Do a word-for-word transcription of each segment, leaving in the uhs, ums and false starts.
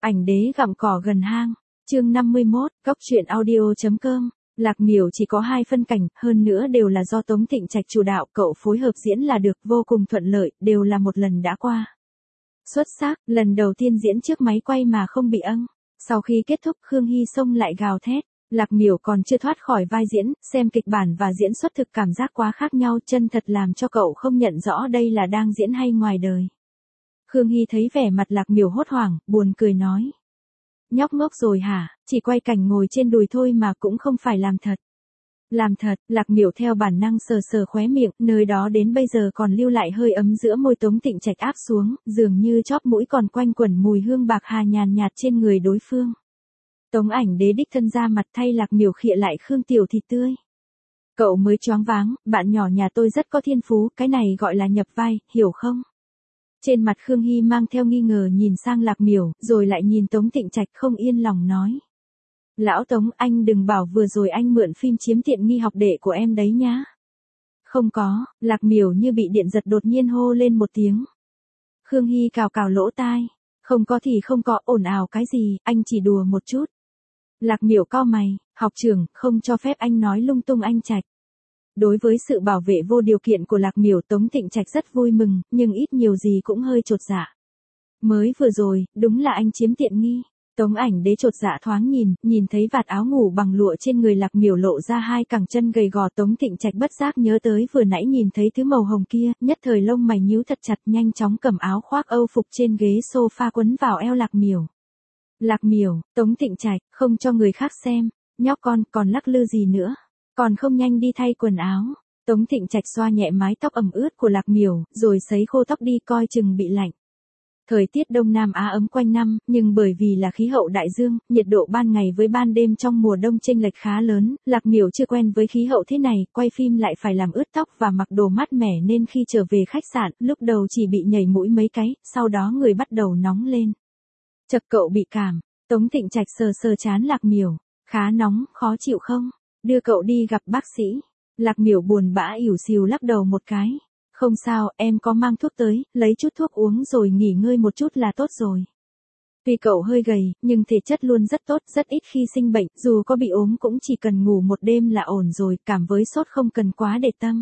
Ảnh đế gặm cỏ gần hang. Chương năm mươi mốt, Góc truyện audio chấm com. Lạc Miểu chỉ có hai phân cảnh, hơn nữa đều là do Tống Thịnh Trạch chủ đạo, cậu phối hợp diễn là được, vô cùng thuận lợi, đều là một lần đã qua. Xuất sắc, lần đầu tiên diễn trước máy quay mà không bị âng. Sau khi kết thúc, Khương Hy xông lại gào thét. Lạc Miểu còn chưa thoát khỏi vai diễn, xem kịch bản và diễn xuất thực cảm giác quá khác nhau, chân thật làm cho cậu không nhận rõ đây là đang diễn hay ngoài đời. Khương Hy thấy vẻ mặt Lạc Miểu hốt hoảng, buồn cười nói. Nhóc ngốc rồi hả, chỉ quay cảnh ngồi trên đùi thôi mà cũng không phải làm thật. Làm thật, Lạc Miểu theo bản năng sờ sờ khóe miệng, nơi đó đến bây giờ còn lưu lại hơi ấm giữa môi Tống Thịnh Trạch áp xuống, dường như chóp mũi còn quanh quẩn mùi hương bạc hà nhàn nhạt trên người đối phương. Tống Ảnh Đế đích thân ra mặt thay Lạc Miểu khịa lại Khương Tiểu thịt tươi. Cậu mới choáng váng, bạn nhỏ nhà tôi rất có thiên phú, cái này gọi là nhập vai, hiểu không? Trên mặt Khương Hy mang theo nghi ngờ nhìn sang Lạc Miểu, rồi lại nhìn Tống Thịnh Trạch không yên lòng nói. Lão Tống, anh đừng bảo vừa rồi anh mượn phim chiếm tiện nghi học đệ của em đấy nhá. Không có, Lạc Miểu như bị điện giật đột nhiên hô lên một tiếng. Khương Hy cào cào lỗ tai. Không có thì không có, ồn ào cái gì, anh chỉ đùa một chút. Lạc Miểu cau mày, học trưởng, không cho phép anh nói lung tung anh Trạch. Đối với sự bảo vệ vô điều kiện của Lạc Miểu, Tống Thịnh Trạch rất vui mừng, nhưng ít nhiều gì cũng hơi chột dạ. Mới vừa rồi, đúng là anh chiếm tiện nghi. Tống Ảnh Đế chột dạ thoáng nhìn, nhìn thấy vạt áo ngủ bằng lụa trên người Lạc Miểu lộ ra hai cẳng chân gầy gò, Tống Thịnh Trạch bất giác nhớ tới vừa nãy nhìn thấy thứ màu hồng kia, nhất thời lông mày nhíu thật chặt, nhanh chóng cầm áo khoác Âu phục trên ghế sofa quấn vào eo Lạc Miểu. Lạc Miểu, Tống Thịnh Trạch, không cho người khác xem, nhóc con, còn lắc lư gì nữa, còn không nhanh đi thay quần áo. Tống Thịnh Trạch xoa nhẹ mái tóc ẩm ướt của Lạc Miểu, rồi sấy khô tóc đi, coi chừng bị lạnh. Thời tiết Đông Nam Á ấm quanh năm, nhưng bởi vì là khí hậu đại dương, nhiệt độ ban ngày với ban đêm trong mùa đông chênh lệch khá lớn, Lạc Miểu chưa quen với khí hậu thế này, quay phim lại phải làm ướt tóc và mặc đồ mát mẻ nên khi trở về khách sạn, lúc đầu chỉ bị nhảy mũi mấy cái, sau đó người bắt đầu nóng lên. Chật, cậu bị cảm. Tống Thịnh Trạch sờ sờ trán Lạc Miểu. Khá nóng, khó chịu không? Đưa cậu đi gặp bác sĩ. Lạc Miểu buồn bã ỉu xìu lắc đầu một cái. Không sao, em có mang thuốc tới, lấy chút thuốc uống rồi nghỉ ngơi một chút là tốt rồi. Tuy cậu hơi gầy, nhưng thể chất luôn rất tốt, rất ít khi sinh bệnh, dù có bị ốm cũng chỉ cần ngủ một đêm là ổn rồi, cảm với sốt không cần quá để tâm.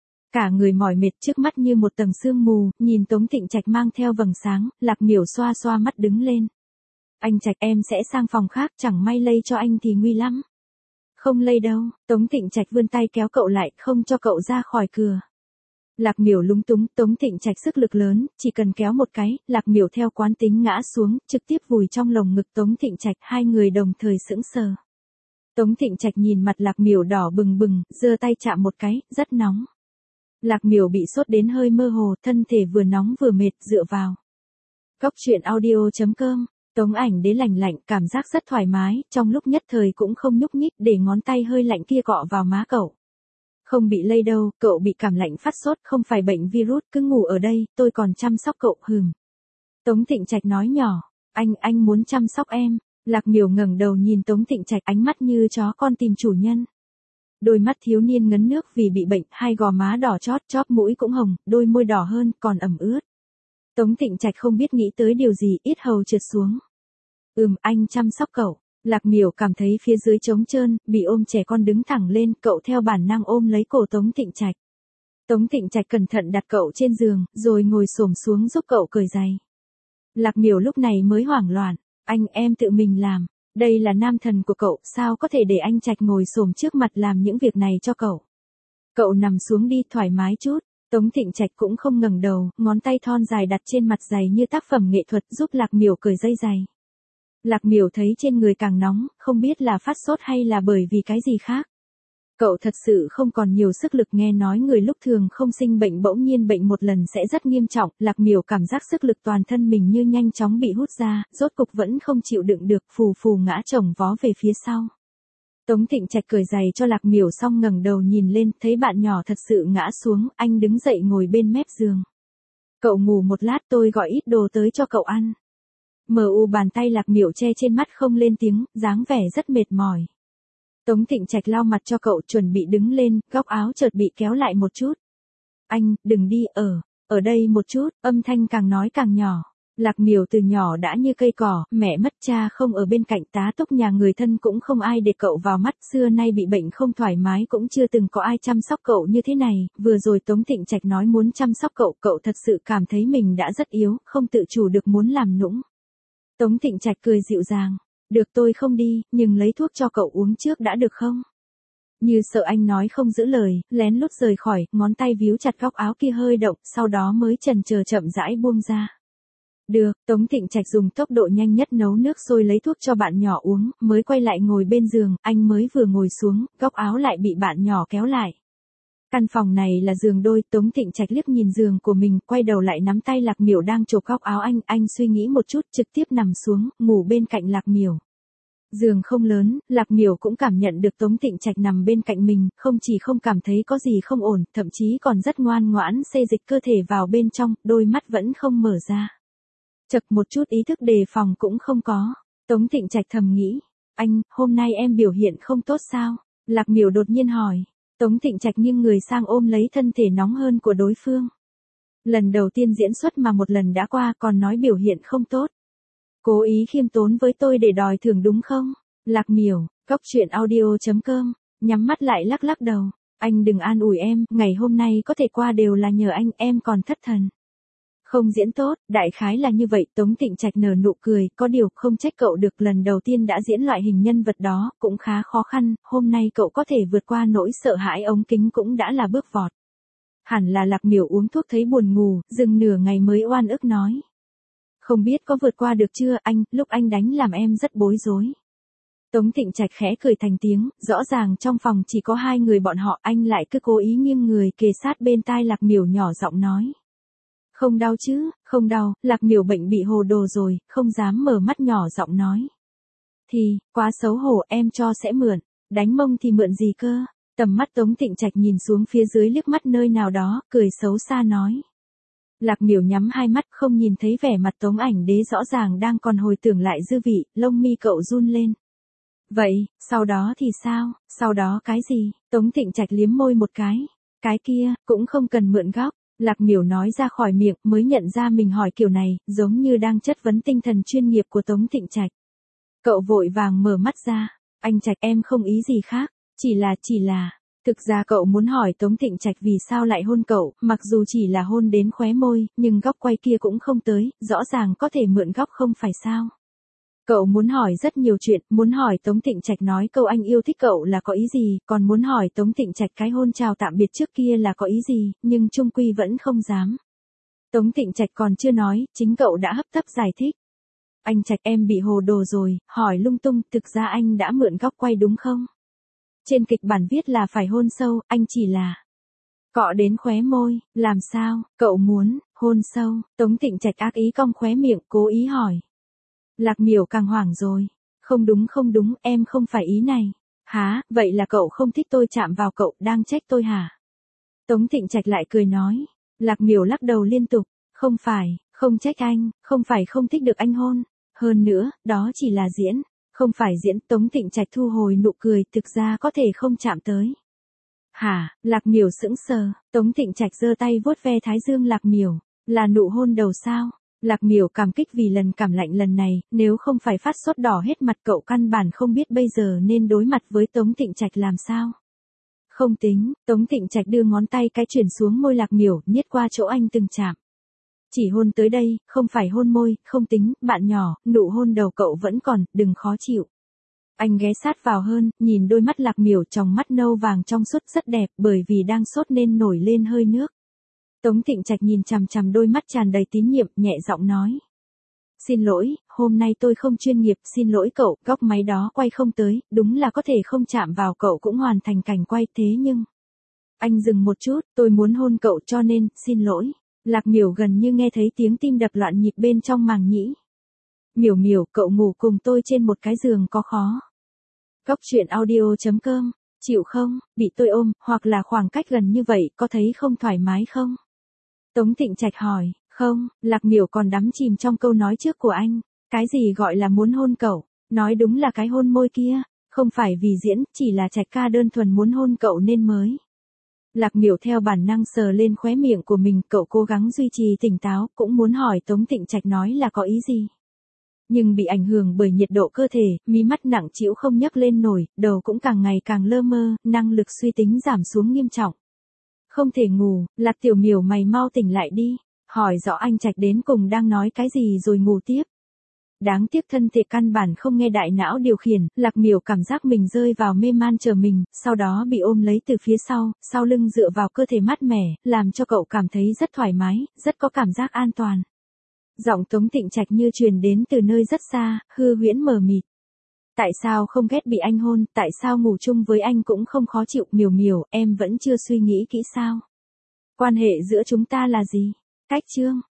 Cả người mỏi mệt, trước mắt như một tầng sương mù, nhìn Tống Thịnh Trạch mang theo vầng sáng, Lạc Miểu xoa xoa mắt đứng lên. Anh Trạch, em sẽ sang phòng khác, chẳng may lây cho anh thì nguy lắm. Không lây đâu, Tống Thịnh Trạch vươn tay kéo cậu lại, không cho cậu ra khỏi cửa. Lạc Miểu lúng túng, Tống Thịnh Trạch sức lực lớn, chỉ cần kéo một cái, Lạc Miểu theo quán tính ngã xuống, trực tiếp vùi trong lồng ngực Tống Thịnh Trạch, hai người đồng thời sững sờ. Tống Thịnh Trạch nhìn mặt Lạc Miểu đỏ bừng bừng, giơ tay chạm một cái, rất nóng. Lạc Miểu bị sốt đến hơi mơ hồ, thân thể vừa nóng vừa mệt, dựa vào. Góc truyện audio chấm com. Tống Ảnh Đế lành lạnh, cảm giác rất thoải mái, trong lúc nhất thời cũng không nhúc nhích, để ngón tay hơi lạnh kia cọ vào má cậu. Không bị lây đâu, cậu bị cảm lạnh phát sốt, không phải bệnh virus, cứ ngủ ở đây, tôi còn chăm sóc cậu, hừm. Tống Thịnh Trạch nói nhỏ, anh, anh muốn chăm sóc em. Lạc Miểu ngẩng đầu nhìn Tống Thịnh Trạch, ánh mắt như chó con tìm chủ nhân. Đôi mắt thiếu niên ngấn nước vì bị bệnh, hai gò má đỏ chót, chóp mũi cũng hồng, đôi môi đỏ hơn, còn ẩm ướt. Tống Thịnh Trạch không biết nghĩ tới điều gì, yết hầu trượt xuống. Ừm, anh chăm sóc cậu. Lạc Miểu cảm thấy phía dưới trống trơn, bị ôm trẻ con đứng thẳng lên, cậu theo bản năng ôm lấy cổ Tống Thịnh Trạch. Tống Thịnh Trạch cẩn thận đặt cậu trên giường, rồi ngồi xổm xuống giúp cậu cởi giày. Lạc Miểu lúc này mới hoảng loạn, anh, em tự mình làm, đây là nam thần của cậu, sao có thể để anh Trạch ngồi xổm trước mặt làm những việc này cho cậu. Cậu nằm xuống đi, thoải mái chút. Tống Thịnh Trạch cũng không ngẩng đầu, ngón tay thon dài đặt trên mặt giày như tác phẩm nghệ thuật, giúp Lạc Miểu cởi dây giày. Lạc Miểu thấy trên người càng nóng, không biết là phát sốt hay là bởi vì cái gì khác. Cậu thật sự không còn nhiều sức lực, nghe nói người lúc thường không sinh bệnh bỗng nhiên bệnh một lần sẽ rất nghiêm trọng, Lạc Miểu cảm giác sức lực toàn thân mình như nhanh chóng bị hút ra, rốt cục vẫn không chịu đựng được, phù phù ngã chồng vó về phía sau. Tống Thịnh Trạch cởi giày cho Lạc Miểu xong ngẩng đầu nhìn lên, thấy bạn nhỏ thật sự ngã xuống, anh đứng dậy ngồi bên mép giường. Cậu ngủ một lát, tôi gọi ít đồ tới cho cậu ăn. Mờ u bàn tay Lạc Miểu che trên mắt không lên tiếng, dáng vẻ rất mệt mỏi. Tống Thịnh Trạch lau mặt cho cậu, chuẩn bị đứng lên, góc áo chợt bị kéo lại một chút. Anh, đừng đi, ở, ở đây một chút, âm thanh càng nói càng nhỏ. Lạc Miểu từ nhỏ đã như cây cỏ, mẹ mất cha không ở bên cạnh, tá túc nhà người thân cũng không ai để cậu vào mắt, xưa nay bị bệnh không thoải mái cũng chưa từng có ai chăm sóc cậu như thế này, vừa rồi Tống Thịnh Trạch nói muốn chăm sóc cậu, cậu thật sự cảm thấy mình đã rất yếu, không tự chủ được muốn làm nũng. Tống Thịnh Trạch cười dịu dàng, được tôi không đi, nhưng lấy thuốc cho cậu uống trước đã được không? Như sợ anh nói không giữ lời, lén lút rời khỏi, ngón tay víu chặt góc áo kia hơi động, sau đó mới chần chờ chậm rãi buông ra. Được, Tống Thịnh Trạch dùng tốc độ nhanh nhất nấu nước sôi lấy thuốc cho bạn nhỏ uống, mới quay lại ngồi bên giường, anh mới vừa ngồi xuống, góc áo lại bị bạn nhỏ kéo lại. Căn phòng này là giường đôi, Tống Thịnh Trạch liếc nhìn giường của mình, quay đầu lại nắm tay Lạc Miểu đang chộp góc áo anh, anh suy nghĩ một chút, trực tiếp nằm xuống, ngủ bên cạnh Lạc Miểu. Giường không lớn, Lạc Miểu cũng cảm nhận được Tống Thịnh Trạch nằm bên cạnh mình, không chỉ không cảm thấy có gì không ổn, thậm chí còn rất ngoan ngoãn xê dịch cơ thể vào bên trong, đôi mắt vẫn không mở ra. Chật một chút ý thức đề phòng cũng không có. Tống Thịnh Trạch thầm nghĩ, anh, hôm nay em biểu hiện không tốt sao? Lạc Miểu đột nhiên hỏi. Tống Thịnh Trạch nghiêng người sang ôm lấy thân thể nóng hơn của đối phương. Lần đầu tiên diễn xuất mà một lần đã qua còn nói biểu hiện không tốt. Cố ý khiêm tốn với tôi để đòi thưởng đúng không? Lạc Miểu, cóc truyện audio chấm com, nhắm mắt lại lắc lắc đầu. Anh đừng an ủi em, ngày hôm nay có thể qua đều là nhờ anh, em còn thất thần. Không diễn tốt, đại khái là như vậy, Tống Thịnh Trạch nở nụ cười, có điều không trách cậu được, lần đầu tiên đã diễn loại hình nhân vật đó, cũng khá khó khăn, hôm nay cậu có thể vượt qua nỗi sợ hãi ống kính cũng đã là bước vọt. Hẳn là Lạc Miểu uống thuốc thấy buồn ngủ, dừng nửa ngày mới oan ức nói. Không biết có vượt qua được chưa anh, lúc anh đánh làm em rất bối rối. Tống Thịnh Trạch khẽ cười thành tiếng, rõ ràng trong phòng chỉ có hai người bọn họ, anh lại cứ cố ý nghiêng người kề sát bên tai Lạc Miểu nhỏ giọng nói. Không đau chứ, không đau, Lạc Miểu bệnh bị hồ đồ rồi, không dám mở mắt nhỏ giọng nói. Thì, quá xấu hổ, em cho sẽ mượn, đánh mông thì mượn gì cơ? Tầm mắt Tống Thịnh Trạch nhìn xuống phía dưới liếc mắt nơi nào đó, cười xấu xa nói. Lạc Miểu nhắm hai mắt không nhìn thấy vẻ mặt Tống Ảnh Đế rõ ràng đang còn hồi tưởng lại dư vị, lông mi cậu run lên. Vậy, sau đó thì sao, sau đó cái gì? Tống Thịnh Trạch liếm môi một cái. Cái kia, cũng không cần mượn góc. Lạc Miểu nói ra khỏi miệng mới nhận ra mình hỏi kiểu này, giống như đang chất vấn tinh thần chuyên nghiệp của Tống Thịnh Trạch. Cậu vội vàng mở mắt ra. Anh Trạch em không ý gì khác, chỉ là, chỉ là. Thực ra cậu muốn hỏi Tống Thịnh Trạch vì sao lại hôn cậu, mặc dù chỉ là hôn đến khóe môi, nhưng góc quay kia cũng không tới, rõ ràng có thể mượn góc không phải sao. Cậu muốn hỏi rất nhiều chuyện, muốn hỏi Tống Thịnh Trạch nói câu anh yêu thích cậu là có ý gì, còn muốn hỏi Tống Thịnh Trạch cái hôn chào tạm biệt trước kia là có ý gì, nhưng chung quy vẫn không dám. Tống Thịnh Trạch còn chưa nói, chính cậu đã hấp tấp giải thích. Anh Trạch em bị hồ đồ rồi, hỏi lung tung, thực ra anh đã mượn góc quay đúng không? Trên kịch bản viết là phải hôn sâu, anh chỉ là cọ đến khóe môi, làm sao, cậu muốn, hôn sâu, Tống Thịnh Trạch ác ý cong khóe miệng, cố ý hỏi. Lạc Miểu càng hoảng rồi, không đúng không đúng, em không phải ý này. Hả, vậy là cậu không thích tôi chạm vào cậu, đang trách tôi hả? Tống Thịnh Trạch lại cười nói. Lạc Miểu lắc đầu liên tục, không phải, không trách anh, không phải không thích được anh hôn. Hơn nữa, đó chỉ là diễn, không phải diễn. Tống Thịnh Trạch thu hồi nụ cười, thực ra có thể không chạm tới. Hả, Lạc Miểu sững sờ, Tống Thịnh Trạch giơ tay vuốt ve thái dương Lạc Miểu, là nụ hôn đầu sao? Lạc Miểu cảm kích vì lần cảm lạnh lần này, nếu không phải phát sốt đỏ hết mặt cậu căn bản không biết bây giờ nên đối mặt với Tống Thịnh Trạch làm sao. Không tính, Tống Thịnh Trạch đưa ngón tay cái chuyển xuống môi Lạc Miểu, nhét qua chỗ anh từng chạm. Chỉ hôn tới đây, không phải hôn môi, không tính, bạn nhỏ, nụ hôn đầu cậu vẫn còn, đừng khó chịu. Anh ghé sát vào hơn, nhìn đôi mắt Lạc Miểu trong mắt nâu vàng trong suốt rất đẹp, bởi vì đang sốt nên nổi lên hơi nước. Tống Thịnh Trạch nhìn chằm chằm đôi mắt tràn đầy tín nhiệm, nhẹ giọng nói. Xin lỗi, hôm nay tôi không chuyên nghiệp, xin lỗi cậu, góc máy đó quay không tới, đúng là có thể không chạm vào cậu cũng hoàn thành cảnh quay, thế nhưng. Anh dừng một chút, tôi muốn hôn cậu cho nên, xin lỗi. Lạc Miểu gần như nghe thấy tiếng tim đập loạn nhịp bên trong màng nhĩ. Miểu Miểu, cậu ngủ cùng tôi trên một cái giường có khó. Cóc truyện audio chấm com, chịu không, bị tôi ôm, hoặc là khoảng cách gần như vậy, có thấy không thoải mái không? Tống Thịnh Trạch hỏi, không, Lạc Miểu còn đắm chìm trong câu nói trước của anh, cái gì gọi là muốn hôn cậu, nói đúng là cái hôn môi kia, không phải vì diễn, chỉ là Trạch ca đơn thuần muốn hôn cậu nên mới. Lạc Miểu theo bản năng sờ lên khóe miệng của mình, cậu cố gắng duy trì tỉnh táo, cũng muốn hỏi Tống Thịnh Trạch nói là có ý gì. Nhưng bị ảnh hưởng bởi nhiệt độ cơ thể, mí mắt nặng trĩu không nhấc lên nổi, đầu cũng càng ngày càng lơ mơ, năng lực suy tính giảm xuống nghiêm trọng. Không thể ngủ, Lạc Tiểu Miểu mày mau tỉnh lại đi, hỏi rõ anh Trạch đến cùng đang nói cái gì rồi ngủ tiếp. Đáng tiếc thân thể căn bản không nghe đại não điều khiển, Lạc Miểu cảm giác mình rơi vào mê man chờ mình, sau đó bị ôm lấy từ phía sau, sau lưng dựa vào cơ thể mát mẻ, làm cho cậu cảm thấy rất thoải mái, rất có cảm giác an toàn. Giọng Tống Thịnh Trạch như truyền đến từ nơi rất xa, hư huyễn mờ mịt. Tại sao không ghét bị anh hôn, tại sao ngủ chung với anh cũng không khó chịu, Miểu Miểu, em vẫn chưa suy nghĩ kỹ sao? Quan hệ giữa chúng ta là gì? Cách chương